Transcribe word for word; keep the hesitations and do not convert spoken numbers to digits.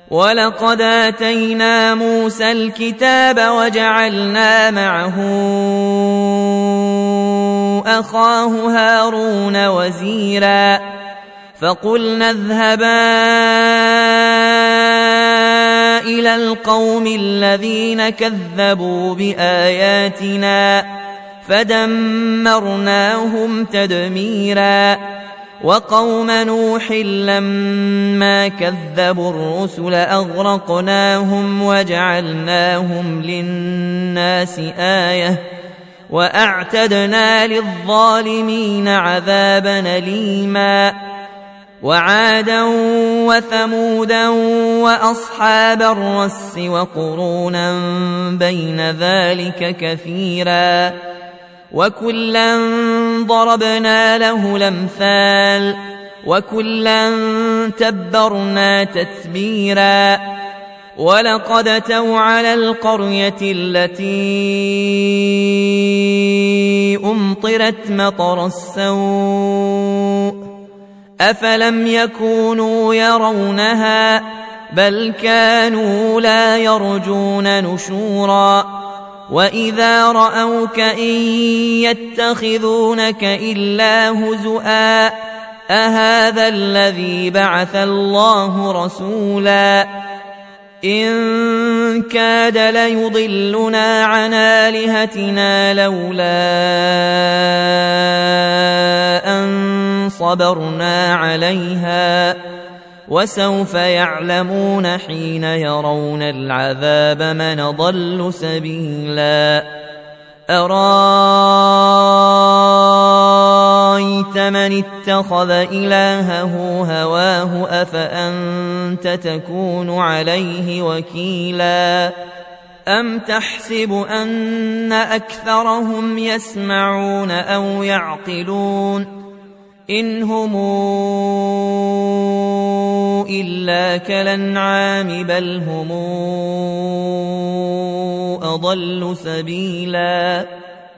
ولقد آتينا موسى الكتاب وجعلنا معه أخاه هارون وزيرا فقلنا اذهبا إلى القوم الذين كذبوا بآياتنا فدمرناهم تدميرا وقوم نوح لما كذبوا الرسل أغرقناهم وجعلناهم للناس آية وأعتدنا للظالمين عذابا أليما وعادا وثمودا وأصحاب الرس وقرونا بين ذلك كثيرا وكلا ضربنا له الأمثال وكلا تبرنا تتبيرا ولقد أتوا على القرية التي أمطرت مطر السوء أفلم يكونوا يرونها بل كانوا لا يرجون نشورا وإذا رأوك إن يتخذونك إلا هزؤا أهذا الذي بعث الله رسولا إن كاد ليضلنا عن آلهتنا لولا أن صبرنا عليها وسوف يعلمون حين يرون العذاب من ضل سبيلا أرأيت من اتخذ إلهه هواه أفأنت تكون عليه وكيلا أم تحسب أن أكثرهم يسمعون أو يعقلون إن هم إلا كالأنعام بل هم أضل سبيلا